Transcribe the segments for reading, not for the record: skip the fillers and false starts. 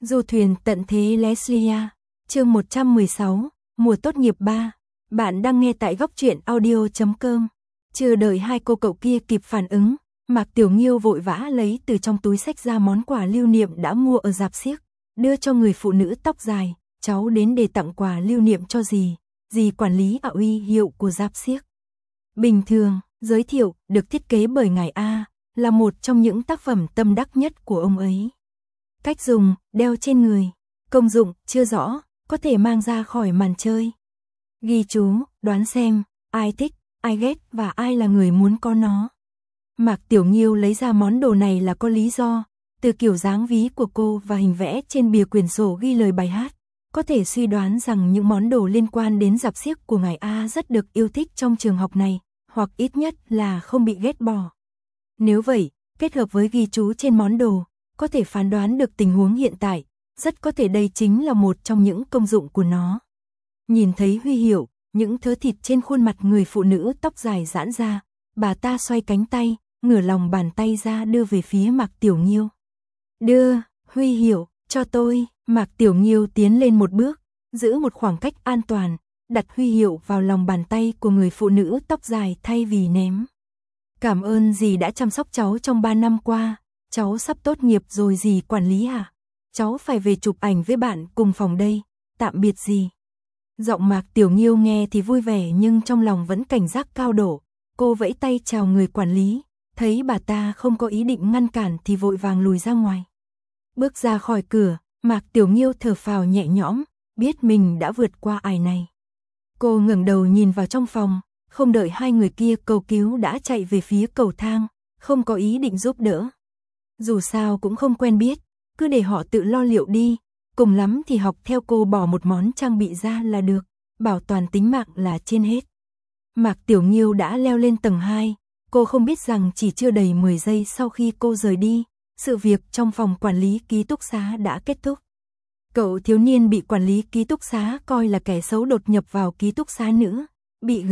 Du thuyền tận thế Leslia, chương 116, mùa tốt nghiệp 3. Bạn đang nghe tại góc truyện audio.com. Chưa đợi hai cô cậu kia kịp phản ứng, Mạc Tiểu Nghiêu vội vã lấy từ trong túi xách ra món quà lưu niệm đã mua ở rạp xiếc, đưa cho người phụ nữ tóc dài. Cháu đến để tặng quà lưu niệm cho dì quản lý uy hiệu của rạp xiếc. Bình thường, giới thiệu, được thiết kế bởi ngài A, là một trong những tác phẩm tâm đắc nhất của ông ấy. Cách dùng, đeo trên người. Công dụng, chưa rõ, có thể mang ra khỏi màn chơi. Ghi chú, đoán xem, ai thích, ai ghét và ai là người muốn có nó. Mạc Tiểu Nghiêu lấy ra món đồ này là có lý do, từ kiểu dáng ví của cô và hình vẽ trên bìa quyển sổ ghi lời bài hát. Có thể suy đoán rằng những món đồ liên quan đến rạp xiếc của ngài A rất được yêu thích trong trường học này, hoặc ít nhất là không bị ghét bỏ. Nếu vậy, kết hợp với ghi chú trên món đồ, có thể phán đoán được tình huống hiện tại, rất có thể đây chính là một trong những công dụng của nó. Nhìn thấy huy hiệu, những thớ thịt trên khuôn mặt người phụ nữ tóc dài giãn ra, bà ta xoay cánh tay, ngửa lòng bàn tay ra đưa về phía Mạc Tiểu Nghiêu. Đưa, huy hiệu, cho tôi. Mạc Tiểu Nghiêu tiến lên một bước, giữ một khoảng cách an toàn, đặt huy hiệu vào lòng bàn tay của người phụ nữ tóc dài thay vì ném. Cảm ơn dì đã chăm sóc cháu trong 3 năm qua, cháu sắp tốt nghiệp rồi dì quản lý à? Cháu phải về chụp ảnh với bạn cùng phòng đây, tạm biệt dì. Giọng Mạc Tiểu Nghiêu nghe thì vui vẻ nhưng trong lòng vẫn cảnh giác cao độ. Cô vẫy tay chào người quản lý, thấy bà ta không có ý định ngăn cản thì vội vàng lùi ra ngoài. Bước ra khỏi cửa, Mạc Tiểu Nghiêu thở phào nhẹ nhõm, biết mình đã vượt qua ải này. Cô ngẩng đầu nhìn vào trong phòng, không đợi hai người kia cầu cứu đã chạy về phía cầu thang, không có ý định giúp đỡ. Dù sao cũng không quen biết, cứ để họ tự lo liệu đi, cùng lắm thì học theo cô bỏ một món trang bị ra là được, bảo toàn tính mạng là trên hết. Mạc Tiểu Nghiêu đã leo lên tầng 2, cô không biết rằng chỉ chưa đầy 10 giây sau khi cô rời đi, sự việc trong phòng quản lý ký túc xá đã kết thúc. Cậu thiếu niên bị quản lý ký túc xá coi là kẻ xấu đột nhập vào ký túc xá nữa, bị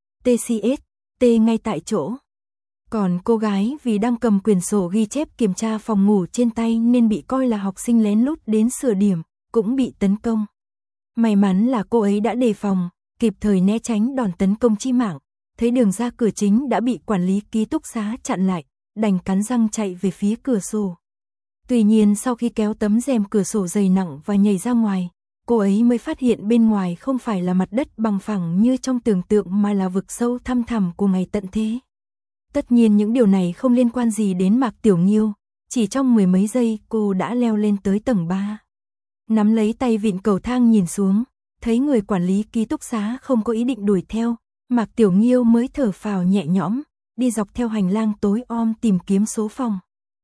TCS ngay tại chỗ. Còn cô gái vì đang cầm quyển sổ ghi chép kiểm tra phòng ngủ trên tay nên bị coi là học sinh lén lút đến sửa điểm, cũng bị tấn công. May mắn là cô ấy đã đề phòng, kịp thời né tránh đòn tấn công chí mạng, thấy đường ra cửa chính đã bị quản lý ký túc xá chặn lại, đành cắn răng chạy về phía cửa sổ. Tuy nhiên sau khi kéo tấm rèm cửa sổ dày nặng và nhảy ra ngoài, cô ấy mới phát hiện bên ngoài không phải là mặt đất bằng phẳng như trong tưởng tượng mà là vực sâu thăm thẳm của ngày tận thế. Tất nhiên những điều này không liên quan gì đến Mạc Tiểu Nghiêu, chỉ trong mười mấy giây cô đã leo lên tới tầng 3. Nắm lấy tay vịn cầu thang nhìn xuống, thấy người quản lý ký túc xá không có ý định đuổi theo, Mạc Tiểu Nghiêu mới thở phào nhẹ nhõm, đi dọc theo hành lang tối om tìm kiếm số phòng.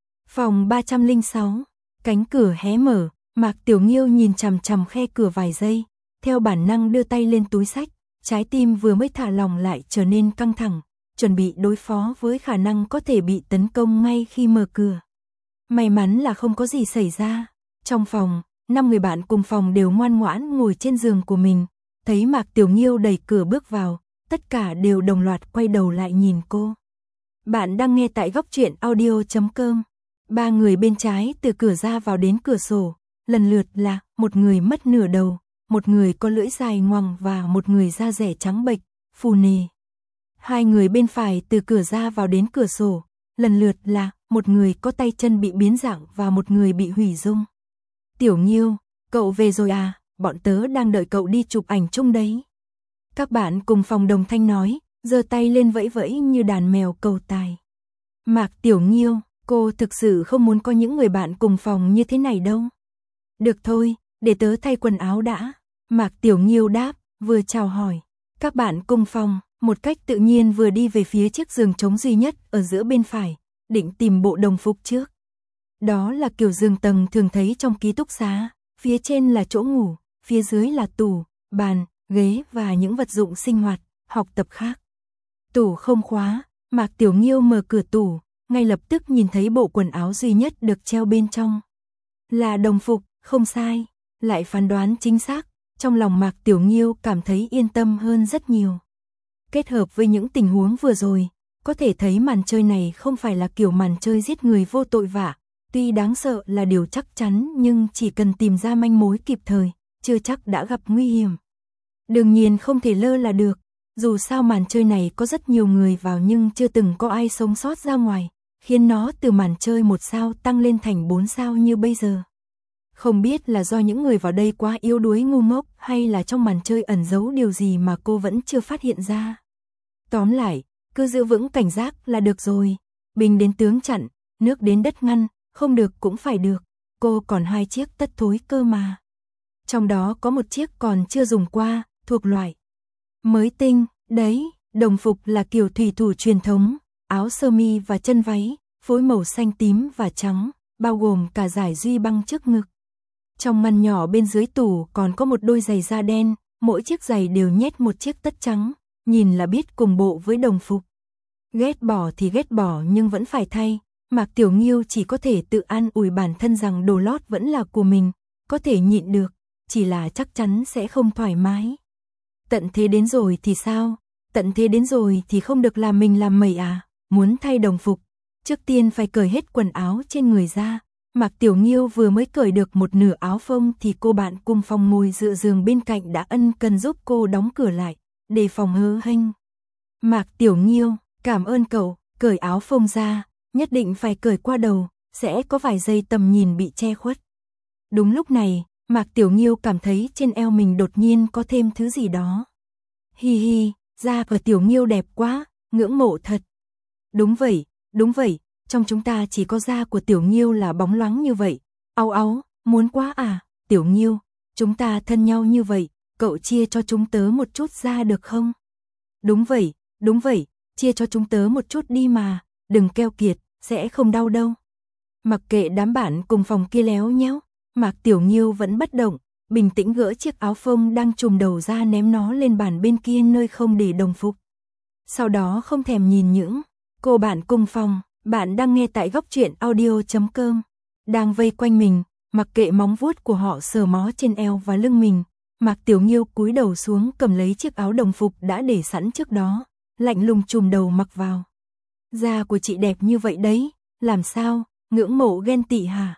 Phòng 306, cánh cửa hé mở, Mạc Tiểu Nghiêu nhìn chằm chằm khe cửa vài giây, theo bản năng đưa tay lên túi xách, trái tim vừa mới thả lỏng lại trở nên căng thẳng, chuẩn bị đối phó với khả năng có thể bị tấn công ngay khi mở cửa. May mắn là không có gì xảy ra. Trong phòng, 5 người bạn cùng phòng đều ngoan ngoãn ngồi trên giường của mình, thấy Mạc Tiểu Nghiêu đẩy cửa bước vào, tất cả đều đồng loạt quay đầu lại nhìn cô. Bạn đang nghe tại góc truyện audio.com. 3 người bên trái từ cửa ra vào đến cửa sổ, lần lượt là một người mất nửa đầu, một người có lưỡi dài ngoằng và một người da rẻ trắng bệch, phù nề. 2 người bên phải từ cửa ra vào đến cửa sổ, lần lượt là một người có tay chân bị biến dạng và một người bị hủy dung. Tiểu Nghiêu, cậu về rồi à, bọn tớ đang đợi cậu đi chụp ảnh chung đấy. Các bạn cùng phòng đồng thanh nói, giơ tay lên vẫy vẫy như đàn mèo cầu tài. Mạc Tiểu Nghiêu, cô thực sự không muốn có những người bạn cùng phòng như thế này đâu. Được thôi, để tớ thay quần áo đã. Mạc Tiểu Nghiêu đáp, vừa chào hỏi. Các bạn cùng phòng, một cách tự nhiên vừa đi về phía chiếc giường trống duy nhất ở giữa bên phải, định tìm bộ đồng phục trước. Đó là kiểu giường tầng thường thấy trong ký túc xá, phía trên là chỗ ngủ, phía dưới là tủ, bàn, ghế và những vật dụng sinh hoạt, học tập khác. Tủ không khóa, Mạc Tiểu Nghiêu mở cửa tủ, ngay lập tức nhìn thấy bộ quần áo duy nhất được treo bên trong. Là đồng phục, không sai, lại phán đoán chính xác, trong lòng Mạc Tiểu Nghiêu cảm thấy yên tâm hơn rất nhiều. Kết hợp với những tình huống vừa rồi, có thể thấy màn chơi này không phải là kiểu màn chơi giết người vô tội vạ, Tuy đáng sợ là điều chắc chắn nhưng chỉ cần tìm ra manh mối kịp thời, chưa chắc đã gặp nguy hiểm. Đương nhiên không thể lơ là được, dù sao màn chơi này có rất nhiều người vào nhưng chưa từng có ai sống sót ra ngoài, khiến nó từ màn chơi 1 sao tăng lên thành 4 sao như bây giờ. Không biết là do những người vào đây quá yếu đuối ngu ngốc hay là trong màn chơi ẩn giấu điều gì mà cô vẫn chưa phát hiện ra. Tóm lại, cứ giữ vững cảnh giác là được rồi, binh đến tướng chặn, nước đến đất ngăn, không được cũng phải được, cô còn 2 chiếc tất thối cơ mà. Trong đó có 1 chiếc còn chưa dùng qua, thuộc loại mới tinh, đấy, đồng phục là kiểu thủy thủ truyền thống, áo sơ mi và chân váy, phối màu xanh tím và trắng, bao gồm cả dải duy băng trước ngực. Trong ngăn nhỏ bên dưới tủ còn có 1 đôi giày da đen, mỗi chiếc giày đều nhét 1 chiếc tất trắng, nhìn là biết cùng bộ với đồng phục. Ghét bỏ thì ghét bỏ nhưng vẫn phải thay, Mạc Tiểu Nghiêu chỉ có thể tự an ủi bản thân rằng đồ lót vẫn là của mình, có thể nhịn được, chỉ là chắc chắn sẽ không thoải mái. Tận thế đến rồi thì sao? Tận thế đến rồi thì không được làm mình làm mẩy à? Muốn thay đồng phục, trước tiên phải cởi hết quần áo trên người ra. Mạc Tiểu Nghiêu vừa mới cởi được 1 nửa áo phông thì cô bạn cùng phòng ngồi dựa giường bên cạnh đã ân cần giúp cô đóng cửa lại, để phòng hớ hênh. Mạc Tiểu Nghiêu, cảm ơn cậu, cởi áo phông ra, nhất định phải cởi qua đầu, sẽ có vài giây tầm nhìn bị che khuất. Đúng lúc này, Mạc Tiểu Nghiêu cảm thấy trên eo mình đột nhiên có thêm thứ gì đó. Hi hi, da của Tiểu Nghiêu đẹp quá, ngưỡng mộ thật. Đúng vậy, trong chúng ta chỉ có da của Tiểu Nghiêu là bóng loáng như vậy. Áu áu, muốn quá à, Tiểu Nghiêu, chúng ta thân nhau như vậy, cậu chia cho chúng tớ một chút da được không? Đúng vậy, chia cho chúng tớ một chút đi mà, đừng keo kiệt, sẽ không đau đâu. Mặc kệ đám bạn cùng phòng kia léo nhéo, Mạc Tiểu Nghiêu vẫn bất động, bình tĩnh gỡ chiếc áo phông đang trùm đầu ra ném nó lên bàn bên kia nơi không để đồng phục. Sau đó không thèm nhìn những cô bạn cùng phòng, bạn đang nghe tại góc truyện audio.com, đang vây quanh mình, mặc kệ móng vuốt của họ sờ mó trên eo và lưng mình, Mạc Tiểu Nghiêu cúi đầu xuống cầm lấy chiếc áo đồng phục đã để sẵn trước đó, lạnh lùng trùm đầu mặc vào. Da của chị đẹp như vậy đấy, làm sao, ngưỡng mộ ghen tị hả?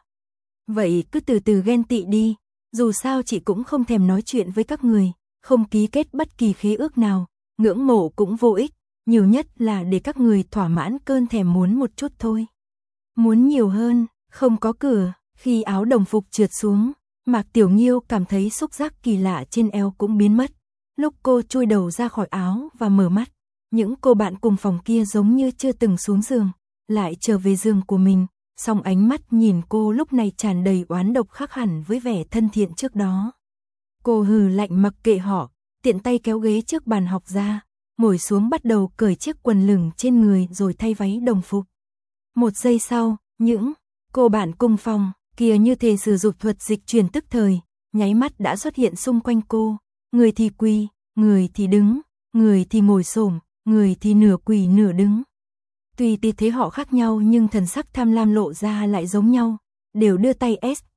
Vậy cứ từ từ ghen tị đi, dù sao chị cũng không thèm nói chuyện với các người, không ký kết bất kỳ khế ước nào, ngưỡng mộ cũng vô ích, nhiều nhất là để các người thỏa mãn cơn thèm muốn một chút thôi. Muốn nhiều hơn, không có cửa, khi áo đồng phục trượt xuống, Mạc Tiểu Nghiêu cảm thấy xúc giác kỳ lạ trên eo cũng biến mất. Lúc cô chui đầu ra khỏi áo và mở mắt, những cô bạn cùng phòng kia giống như chưa từng xuống giường, lại trở về giường của mình, song ánh mắt nhìn cô lúc này tràn đầy oán độc khác hẳn với vẻ thân thiện trước đó. Cô hừ lạnh mặc kệ họ, tiện tay kéo ghế trước bàn học ra, ngồi xuống bắt đầu cởi chiếc quần lửng trên người rồi thay váy đồng phục. 1 giây sau, những cô bạn cùng phòng kia như thể sử dụng thuật dịch chuyển tức thời, nháy mắt đã xuất hiện xung quanh cô, người thì quỳ, người thì đứng, người thì ngồi xổm, người thì nửa quỳ nửa đứng. Tuy tư thế họ khác nhau nhưng thần sắc tham lam lộ ra lại giống nhau, đều đưa tay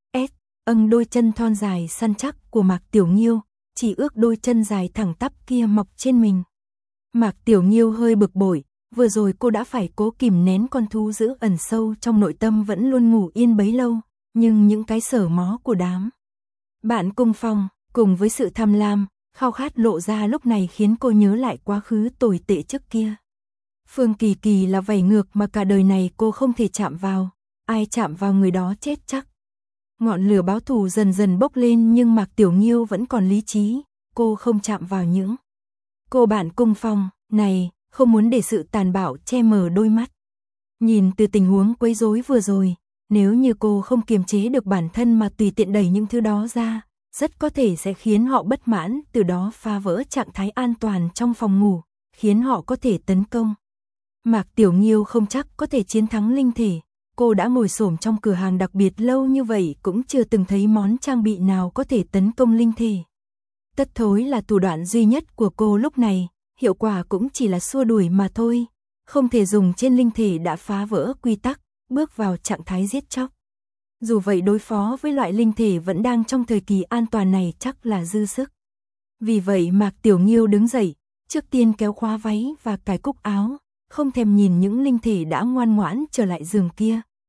âng đôi chân thon dài săn chắc của Mạc Tiểu Nghiêu, chỉ ước đôi chân dài thẳng tắp kia mọc trên mình. Mạc Tiểu Nghiêu hơi bực bội, vừa rồi cô đã phải cố kìm nén con thú dữ ẩn sâu trong nội tâm vẫn luôn ngủ yên bấy lâu, nhưng những cái sở mó của đám bạn cùng phòng, cùng với sự tham lam, khao khát lộ ra lúc này khiến cô nhớ lại quá khứ tồi tệ trước kia. Phương Kỳ Kỳ là vảy ngược mà cả đời này cô không thể chạm vào, ai chạm vào người đó chết chắc. Ngọn lửa báo thù dần dần bốc lên nhưng Mạc Tiểu Nghiêu vẫn còn lý trí, cô không chạm vào những cô bạn cùng phòng này, không muốn để sự tàn bạo che mờ đôi mắt. Nhìn từ tình huống quấy rối vừa rồi, nếu như cô không kiềm chế được bản thân mà tùy tiện đẩy những thứ đó ra, rất có thể sẽ khiến họ bất mãn, từ đó phá vỡ trạng thái an toàn trong phòng ngủ, khiến họ có thể tấn công. Mạc Tiểu Nghiêu không chắc có thể chiến thắng linh thể, cô đã ngồi xổm trong cửa hàng đặc biệt lâu như vậy cũng chưa từng thấy món trang bị nào có thể tấn công linh thể. Tất thối là thủ đoạn duy nhất của cô lúc này, hiệu quả cũng chỉ là xua đuổi mà thôi, không thể dùng trên linh thể đã phá vỡ quy tắc, bước vào trạng thái giết chóc. Dù vậy đối phó với loại linh thể vẫn đang trong thời kỳ an toàn này chắc là dư sức. Vì vậy Mạc Tiểu Nghiêu đứng dậy, trước tiên kéo khóa váy và cài cúc áo, không thèm nhìn những linh thể đã ngoan ngoãn trở lại giường kia,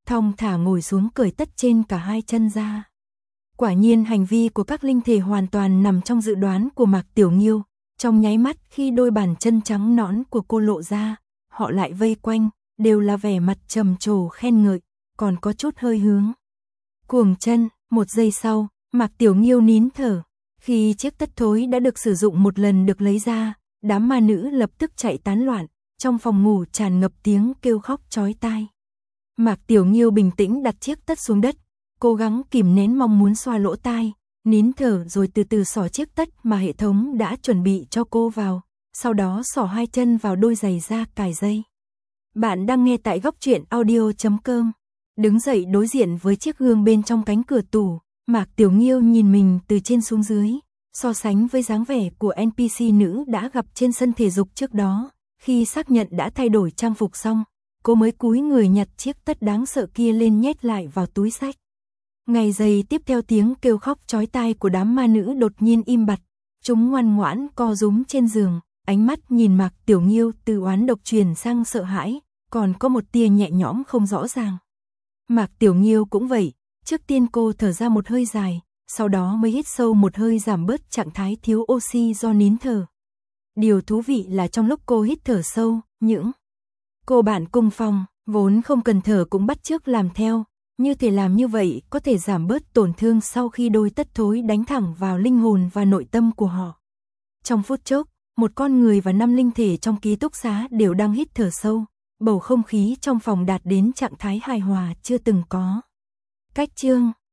thong thả ngồi xuống cởi tất trên cả hai chân ra. Quả nhiên hành vi của các linh thể hoàn toàn nằm trong dự đoán của Mạc Tiểu Nghiêu. Trong nháy mắt khi đôi bàn chân trắng nõn của cô lộ ra, họ lại vây quanh, đều là vẻ mặt trầm trồ khen ngợi, còn có chút hơi hướng cuồng chân. Một giây sau, Mạc Tiểu Nghiêu nín thở. Khi chiếc tất thối đã được sử dụng một lần được lấy ra, đám ma nữ lập tức chạy tán loạn, trong phòng ngủ tràn ngập tiếng kêu khóc chói tai. Mạc Tiểu Nghiêu bình tĩnh đặt chiếc tất xuống đất, cố gắng kìm nén mong muốn xoa lỗ tai, nín thở rồi từ từ xỏ chiếc tất mà hệ thống đã chuẩn bị cho cô vào, sau đó xỏ hai chân vào đôi giày da cài dây. Bạn đang nghe tại Góc Truyện Audio.com. Đứng dậy đối diện với chiếc gương bên trong cánh cửa tủ, Mạc Tiểu Nghiêu nhìn mình từ trên xuống dưới, so sánh với dáng vẻ của NPC nữ đã gặp trên sân thể dục trước đó, khi xác nhận đã thay đổi trang phục xong, cô mới cúi người nhặt chiếc tất đáng sợ kia lên nhét lại vào túi xách. Ngày giây tiếp theo tiếng kêu khóc chói tai của đám ma nữ đột nhiên im bặt, chúng ngoan ngoãn co rúm trên giường, ánh mắt nhìn Mạc Tiểu Nghiêu từ oán độc truyền sang sợ hãi, còn có một tia nhẹ nhõm không rõ ràng. Mạc Tiểu Nghiêu cũng vậy, trước tiên cô thở ra một hơi dài, sau đó mới hít sâu một hơi giảm bớt trạng thái thiếu oxy do nín thở. Điều thú vị là trong lúc cô hít thở sâu, những cô bạn cùng phòng, vốn không cần thở cũng bắt chước làm theo, như thể làm như vậy có thể giảm bớt tổn thương sau khi đôi tất thối đánh thẳng vào linh hồn và nội tâm của họ. Trong phút chốc, một con người và 5 linh thể trong ký túc xá đều đang hít thở sâu, bầu không khí trong phòng đạt đến trạng thái hài hòa chưa từng có. Cách chương